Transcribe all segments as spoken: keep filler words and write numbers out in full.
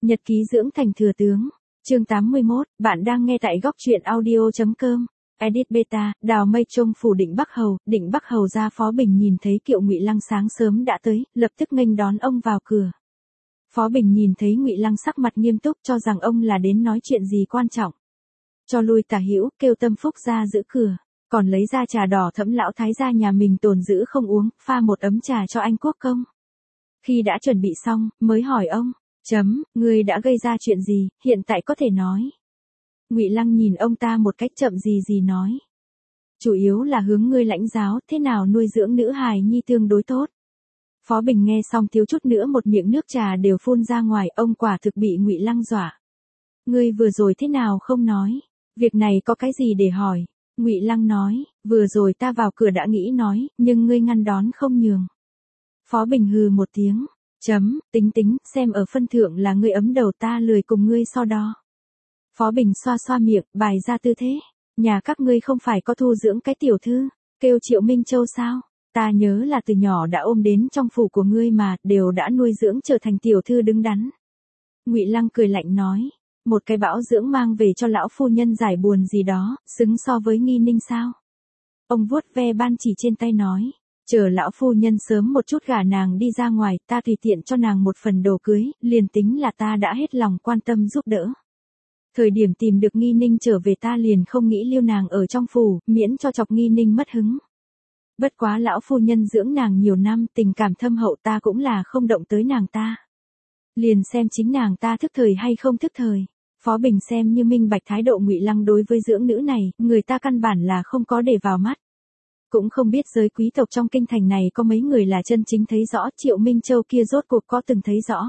Nhật ký dưỡng thành thừa tướng. Chương tám mươi mốt, bạn đang nghe tại góc truyện audio chấm com. Edit beta, Đào Mây Trông phủ Định Bắc Hầu, Định Bắc Hầu ra Phó Bình nhìn thấy Kiệu Ngụy Lăng sáng sớm đã tới, lập tức nghênh đón ông vào cửa. Phó Bình nhìn thấy Ngụy Lăng sắc mặt nghiêm túc cho rằng ông là đến nói chuyện gì quan trọng. Cho lui Tả Hữu, kêu Tâm Phúc ra giữ cửa, còn lấy ra trà đỏ thẫm lão thái gia nhà mình tồn giữ không uống, pha một ấm trà cho anh quốc công. Khi đã chuẩn bị xong, mới hỏi ông, chấm, ngươi đã gây ra chuyện gì, hiện tại có thể nói. Ngụy Lăng nhìn ông ta một cách chậm gì gì nói. Chủ yếu là hướng ngươi lãnh giáo, thế nào nuôi dưỡng nữ hài nhi tương đối tốt. Phó Bình nghe xong thiếu chút nữa một miệng nước trà đều phun ra ngoài, ông quả thực bị Ngụy Lăng dọa. Ngươi vừa rồi thế nào không nói, việc này có cái gì để hỏi. Ngụy Lăng nói, vừa rồi ta vào cửa đã nghĩ nói, nhưng ngươi ngăn đón không nhường. Phó Bình hừ một tiếng, chấm, tính tính, xem ở phân thượng là ngươi ấm đầu ta lười cùng ngươi so đo. Phó Bình xoa xoa miệng, bài ra tư thế, nhà các ngươi không phải có thu dưỡng cái tiểu thư, kêu Triệu Minh Châu sao, ta nhớ là từ nhỏ đã ôm đến trong phủ của ngươi mà, đều đã nuôi dưỡng trở thành tiểu thư đứng đắn. Ngụy Lăng cười lạnh nói, một cái bão dưỡng mang về cho lão phu nhân giải buồn gì đó, xứng so với Nghi Ninh sao. Ông vuốt ve ban chỉ trên tay nói, chờ lão phu nhân sớm một chút gả nàng đi ra ngoài, ta tùy tiện cho nàng một phần đồ cưới, liền tính là ta đã hết lòng quan tâm giúp đỡ. Thời điểm tìm được Nghi Ninh trở về ta liền không nghĩ lưu nàng ở trong phủ, miễn cho chọc Nghi Ninh mất hứng. Bất quá lão phu nhân dưỡng nàng nhiều năm, tình cảm thâm hậu ta cũng là không động tới nàng ta. Liền xem chính nàng ta thức thời hay không thức thời. Phó Bình xem như minh bạch thái độ Ngụy Lăng đối với dưỡng nữ này, người ta căn bản là không có để vào mắt. Cũng không biết giới quý tộc trong kinh thành này có mấy người là chân chính thấy rõ, Triệu Minh Châu kia rốt cuộc có từng thấy rõ.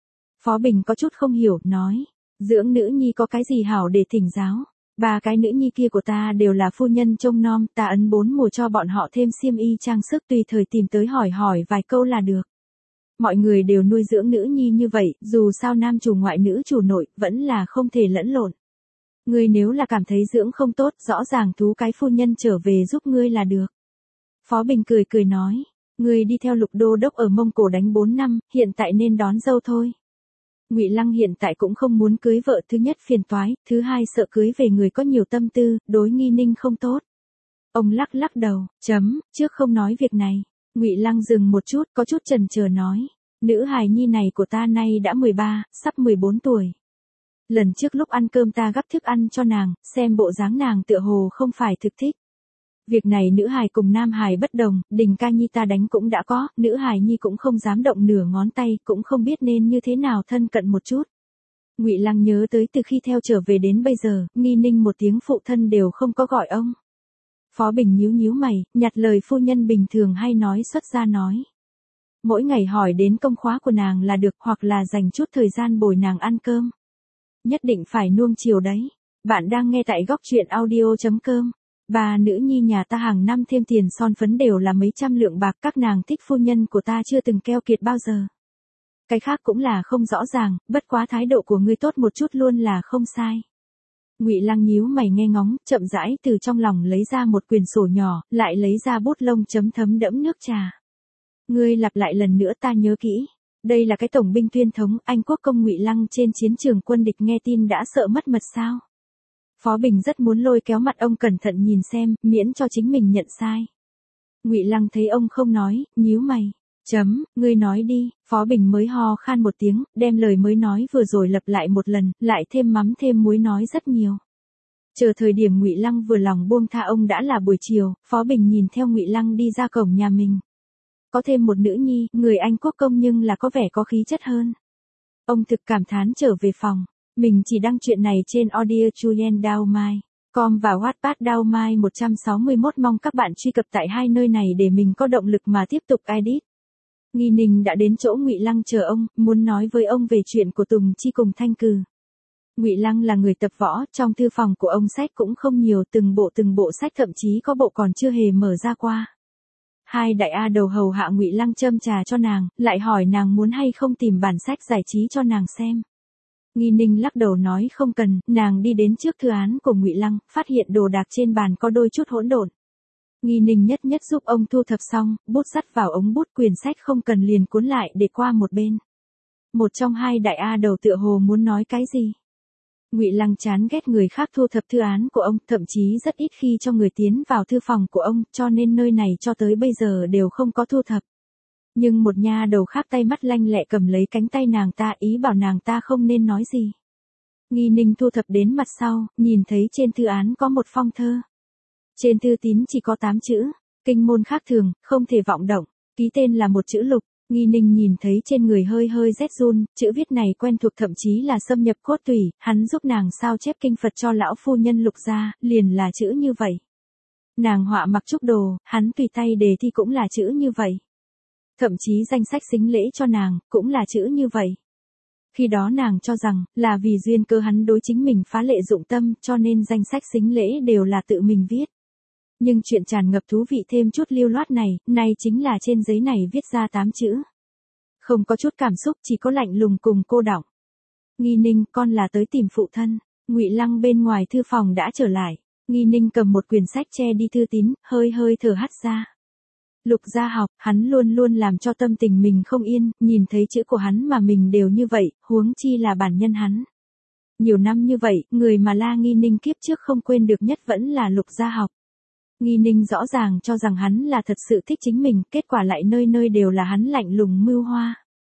Phó Bình có chút không hiểu, nói, dưỡng nữ nhi có cái gì hảo để thỉnh giáo, ba cái nữ nhi kia của ta đều là phu nhân trông nom, ta ấn bốn mùa cho bọn họ thêm xiêm y trang sức tùy thời tìm tới hỏi hỏi vài câu là được. Mọi người đều nuôi dưỡng nữ nhi như vậy, dù sao nam chủ ngoại nữ chủ nội, vẫn là không thể lẫn lộn. Ngươi nếu là cảm thấy dưỡng không tốt, rõ ràng thú cái phu nhân trở về giúp ngươi là được. Phó Bình cười cười nói, ngươi đi theo Lục đô đốc ở Mông Cổ đánh bốn năm, hiện tại nên đón dâu thôi. Ngụy Lăng hiện tại cũng không muốn cưới vợ, thứ nhất phiền toái, thứ hai sợ cưới về người có nhiều tâm tư, đối Nghi Ninh không tốt. Ông lắc lắc đầu, chấm, trước không nói việc này. Ngụy Lăng dừng một chút, có chút chần chờ nói, nữ hài nhi này của ta nay đã mười ba, sắp mười bốn tuổi. Lần trước lúc ăn cơm ta gắp thức ăn cho nàng, xem bộ dáng nàng tựa hồ không phải thực thích. Việc này nữ hài cùng nam hài bất đồng, Đình ca nhi ta đánh cũng đã có, nữ hài nhi cũng không dám động nửa ngón tay, cũng không biết nên như thế nào thân cận một chút. Ngụy Lăng nhớ tới từ khi theo trở về đến bây giờ, Nghi Ninh một tiếng phụ thân đều không có gọi ông. Phó Bình nhíu nhíu mày, nhặt lời phu nhân bình thường hay nói xuất ra nói. Mỗi ngày hỏi đến công khóa của nàng là được, hoặc là dành chút thời gian bồi nàng ăn cơm. Nhất định phải nuông chiều đấy. Bạn đang nghe tại góc truyện audio chấm com. Bà nữ nhi nhà ta hàng năm thêm tiền son phấn đều là mấy trăm lượng bạc, các nàng thích phu nhân của ta chưa từng keo kiệt bao giờ. Cái khác cũng là không rõ ràng, bất quá thái độ của ngươi tốt một chút luôn là không sai. Ngụy Lăng nhíu mày nghe ngóng, chậm rãi từ trong lòng lấy ra một quyển sổ nhỏ, lại lấy ra bút lông chấm thấm đẫm nước trà. Ngươi lặp lại lần nữa ta nhớ kỹ. Đây là cái tổng binh tuyên thống, anh quốc công Ngụy Lăng trên chiến trường quân địch nghe tin đã sợ mất mật sao. Phó Bình rất muốn lôi kéo mặt ông cẩn thận nhìn xem, miễn cho chính mình nhận sai. Ngụy Lăng thấy ông không nói, nhíu mày. Chấm, ngươi nói đi. Phó Bình mới ho khan một tiếng, đem lời mới nói vừa rồi lặp lại một lần, lại thêm mắm thêm muối nói rất nhiều. Chờ thời điểm Ngụy Lăng vừa lòng buông tha ông đã là buổi chiều, Phó Bình nhìn theo Ngụy Lăng đi ra cổng nhà mình. Có thêm một nữ nhi, người anh quốc công nhưng là có vẻ có khí chất hơn. Ông thực cảm thán trở về phòng. Mình chỉ đăng chuyện này trên audio chuyen dao mai com và Wattpad dao mai một trăm sáu mươi mốt, mong các bạn truy cập tại hai nơi này để mình có động lực mà tiếp tục edit. Nghi Ninh đã đến chỗ Ngụy Lăng chờ ông, muốn nói với ông về chuyện của Tùng Chi cùng Thanh Cừ. Ngụy Lăng là người tập võ, trong thư phòng của ông sách cũng không nhiều, từng bộ từng bộ sách, thậm chí có bộ còn chưa hề mở ra qua. Hai đại A đầu hầu hạ Ngụy Lăng châm trà cho nàng, lại hỏi nàng muốn hay không tìm bản sách giải trí cho nàng xem. Nghi Ninh lắc đầu nói không cần, nàng đi đến trước thư án của Ngụy Lăng, phát hiện đồ đạc trên bàn có đôi chút hỗn độn. Nghi Ninh nhất nhất giúp ông thu thập xong, bút sắt vào ống bút, quyển sách không cần liền cuốn lại để qua một bên. Một trong hai đại A đầu tựa hồ muốn nói cái gì. Ngụy Lăng chán ghét người khác thu thập thư án của ông, thậm chí rất ít khi cho người tiến vào thư phòng của ông, cho nên nơi này cho tới bây giờ đều không có thu thập. Nhưng một nha đầu khác tay mắt lanh lẹ cầm lấy cánh tay nàng ta, ý bảo nàng ta không nên nói gì. Nghi Ninh thu thập đến mặt sau, nhìn thấy trên thư án có một phong thơ. Trên thư tín chỉ có tám chữ, kinh môn khác thường, không thể vọng động, ký tên là một chữ Lục. Nghi Ninh nhìn thấy trên người hơi hơi rét run, chữ viết này quen thuộc thậm chí là xâm nhập cốt tủy, hắn giúp nàng sao chép kinh Phật cho lão phu nhân Lục gia, liền là chữ như vậy. Nàng họa mặc trúc đồ, hắn tùy tay đề thi cũng là chữ như vậy. Thậm chí danh sách sính lễ cho nàng, cũng là chữ như vậy. Khi đó nàng cho rằng, là vì duyên cơ hắn đối chính mình phá lệ dụng tâm, cho nên danh sách sính lễ đều là tự mình viết. Nhưng chuyện tràn ngập thú vị thêm chút lưu loát này, này chính là trên giấy này viết ra tám chữ. Không có chút cảm xúc, chỉ có lạnh lùng cùng cô đọng. Nghi Ninh, con là tới tìm phụ thân. Ngụy Lăng bên ngoài thư phòng đã trở lại. Nghi Ninh cầm một quyển sách che đi thư tín, hơi hơi thở hắt ra. Lục gia học, hắn luôn luôn làm cho tâm tình mình không yên, nhìn thấy chữ của hắn mà mình đều như vậy, huống chi là bản nhân hắn. Nhiều năm như vậy, người mà La Nghi Ninh kiếp trước không quên được nhất vẫn là Lục gia học. Nghi Ninh rõ ràng cho rằng hắn là thật sự thích chính mình, kết quả lại nơi nơi đều là hắn lạnh lùng mưu hoa.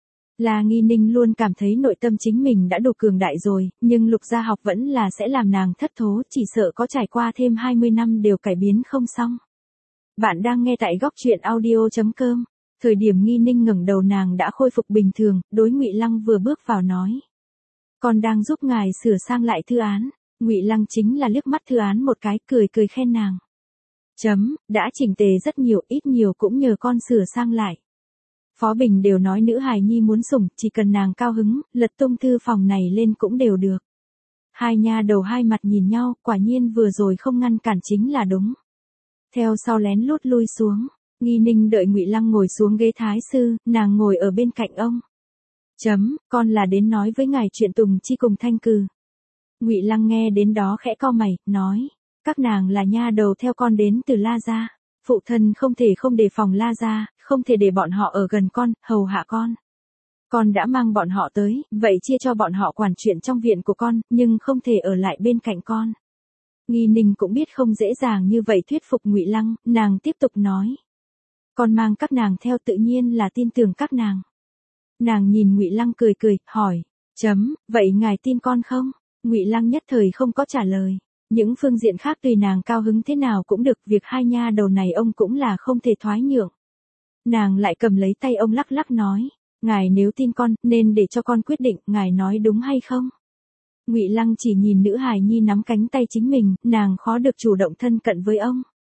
La Nghi Ninh luôn cảm thấy nội tâm chính mình đã đủ cường đại rồi, nhưng Lục gia học vẫn là sẽ làm nàng thất thố, chỉ sợ có trải qua thêm hai mươi năm đều cải biến không xong. Bạn đang nghe tại góc truyện audio chấm com. Thời điểm Nghi Ninh ngẩng đầu nàng đã khôi phục bình thường, đối Ngụy Lăng vừa bước vào nói: "Con đang giúp ngài sửa sang lại thư án." Ngụy Lăng chính là liếc mắt thư án một cái, cười cười khen nàng. Chấm, đã chỉnh tề rất nhiều, ít nhiều cũng nhờ con sửa sang lại. Phó Bình đều nói nữ hài nhi muốn sủng, chỉ cần nàng cao hứng, lật tung thư phòng này lên cũng đều được. Hai nha đầu hai mặt nhìn nhau, quả nhiên vừa rồi không ngăn cản chính là đúng. Theo sau lén lút lui xuống, Nghi Ninh đợi Ngụy Lăng ngồi xuống ghế thái sư, nàng ngồi ở bên cạnh ông. Chấm, con là đến nói với ngài chuyện Tùng Chi cùng Thanh Cừ. Ngụy Lăng nghe đến đó khẽ cau mày, nói: Các nàng là nha đầu theo con đến từ La gia, phụ thân không thể không đề phòng La gia, không thể để bọn họ ở gần con, hầu hạ con. Con đã mang bọn họ tới, vậy chia cho bọn họ quản chuyện trong viện của con, nhưng không thể ở lại bên cạnh con. Nghi Ninh cũng biết không dễ dàng như vậy thuyết phục Ngụy Lăng, nàng tiếp tục nói: Con mang các nàng theo tự nhiên là tin tưởng các nàng. Nàng nhìn Ngụy Lăng cười cười, hỏi: Chấm, vậy ngài tin con không? Ngụy Lăng nhất thời không có trả lời. Những phương diện khác tùy nàng cao hứng thế nào cũng được, việc hai nha đầu này ông cũng là không thể thoái nhượng. Nàng lại cầm lấy tay ông lắc lắc nói: Ngài nếu tin con, nên để cho con quyết định, ngài nói đúng hay không? Ngụy Lăng chỉ nhìn nữ hài nhi nắm cánh tay chính mình, nàng khó được chủ động thân cận với ông.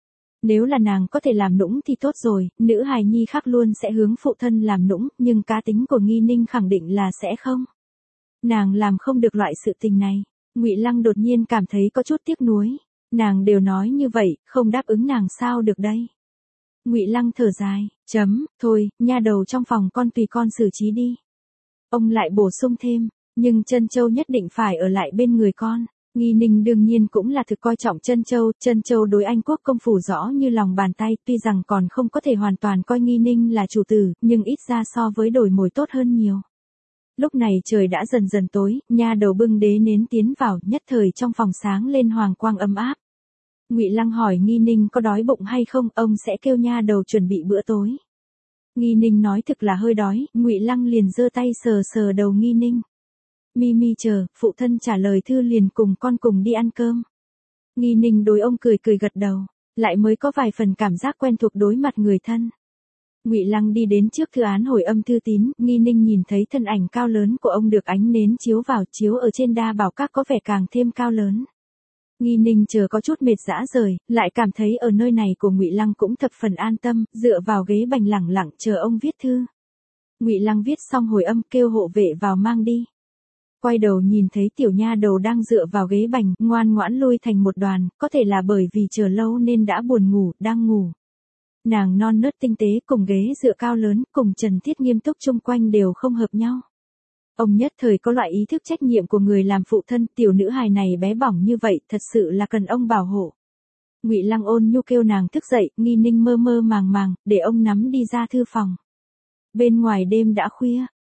Nếu là nàng có thể làm nũng thì tốt rồi, nữ hài nhi khác luôn sẽ hướng phụ thân làm nũng, nhưng cá tính của Nghi Ninh khẳng định là sẽ không. Nàng làm không được loại sự tình này. Ngụy Lăng đột nhiên cảm thấy có chút tiếc nuối, nàng đều nói như vậy, không đáp ứng nàng sao được đây. Ngụy Lăng thở dài, chấm, thôi, nha đầu trong phòng con tùy con xử trí đi. Ông lại bổ sung thêm, nhưng Trân Châu nhất định phải ở lại bên người con. Nghi Ninh đương nhiên cũng là thực coi trọng Trân Châu, Trân Châu đối Anh quốc công phủ rõ như lòng bàn tay, tuy rằng còn không có thể hoàn toàn coi Nghi Ninh là chủ tử, nhưng ít ra so với đổi mồi tốt hơn nhiều. Lúc này trời đã dần dần tối, nha đầu bưng đế nến tiến vào, nhất thời trong phòng sáng lên hoàng quang ấm áp. Ngụy Lăng hỏi Nghi Ninh có đói bụng hay không, ông sẽ kêu nha đầu chuẩn bị bữa tối. Nghi Ninh nói thực là hơi đói, Ngụy Lăng liền giơ tay sờ sờ đầu Nghi Ninh. Mi mi chờ, phụ thân trả lời thư liền cùng con cùng đi ăn cơm. Nghi Ninh đối ông cười cười gật đầu, lại mới có vài phần cảm giác quen thuộc đối mặt người thân. Ngụy Lăng đi đến trước thư án hồi âm thư tín, Nghi Ninh nhìn thấy thân ảnh cao lớn của ông được ánh nến chiếu vào, chiếu ở trên đa bảo các có vẻ càng thêm cao lớn. Nghi Ninh chờ có chút mệt dã rời, lại cảm thấy ở nơi này của Ngụy Lăng cũng thập phần an tâm, dựa vào ghế bành lẳng lặng chờ ông viết thư. Ngụy Lăng viết xong hồi âm kêu hộ vệ vào mang đi. Quay đầu nhìn thấy tiểu nha đầu đang dựa vào ghế bành, ngoan ngoãn lui thành một đoàn, có thể là bởi vì chờ lâu nên đã buồn ngủ, đang ngủ. Nàng non nớt tinh tế cùng ghế dựa cao lớn, cùng Trần Thiết nghiêm túc chung quanh đều không hợp nhau. Ông nhất thời có loại ý thức trách nhiệm của người làm phụ thân, tiểu nữ hài này bé bỏng như vậy, thật sự là cần ông bảo hộ. Ngụy Lăng ôn nhu kêu nàng thức dậy, Nghi Ninh mơ mơ màng màng, để ông nắm đi ra thư phòng. Bên ngoài đêm đã khuya,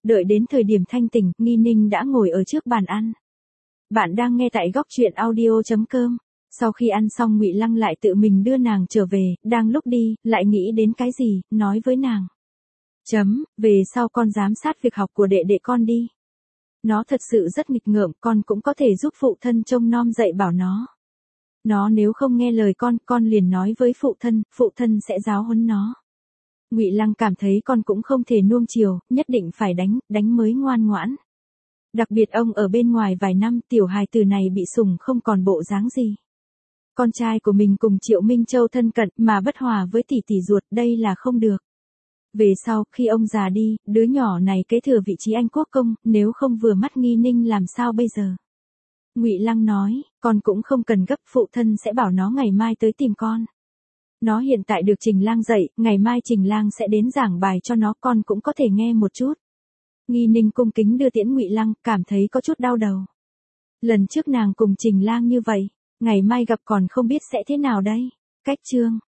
Đợi đến thời điểm thanh tỉnh, Nghi Ninh đã ngồi ở trước bàn ăn. Bạn đang nghe tại góc truyện audio.com. Sau khi ăn xong Ngụy Lăng lại tự mình đưa nàng trở về, đang lúc đi, lại nghĩ đến cái gì, nói với nàng. Chấm, về sau con giám sát việc học của đệ đệ con đi. Nó thật sự rất nghịch ngợm, con cũng có thể giúp phụ thân trông nom dạy bảo nó. Nó nếu không nghe lời con, con liền nói với phụ thân, phụ thân sẽ giáo huấn nó. Ngụy Lăng cảm thấy con cũng không thể nuông chiều, nhất định phải đánh, đánh mới ngoan ngoãn. Đặc biệt ông ở bên ngoài vài năm, tiểu hài tử này bị sủng không còn bộ dáng gì. Con trai của mình cùng Triệu Minh Châu thân cận mà bất hòa với tỷ tỷ ruột, đây là không được. Về sau, khi ông già đi, đứa nhỏ này kế thừa vị trí anh quốc công, nếu không vừa mắt Nghi Ninh làm sao bây giờ? Ngụy Lăng nói, con cũng không cần gấp, phụ thân sẽ bảo nó ngày mai tới tìm con. Nó hiện tại được Trình Lang dạy, ngày mai Trình Lang sẽ đến giảng bài cho nó, con cũng có thể nghe một chút. Nghi Ninh cung kính đưa tiễn Ngụy Lăng, cảm thấy có chút đau đầu. Lần trước nàng cùng Trình Lang như vậy, ngày mai gặp còn không biết sẽ thế nào đây. Cách chương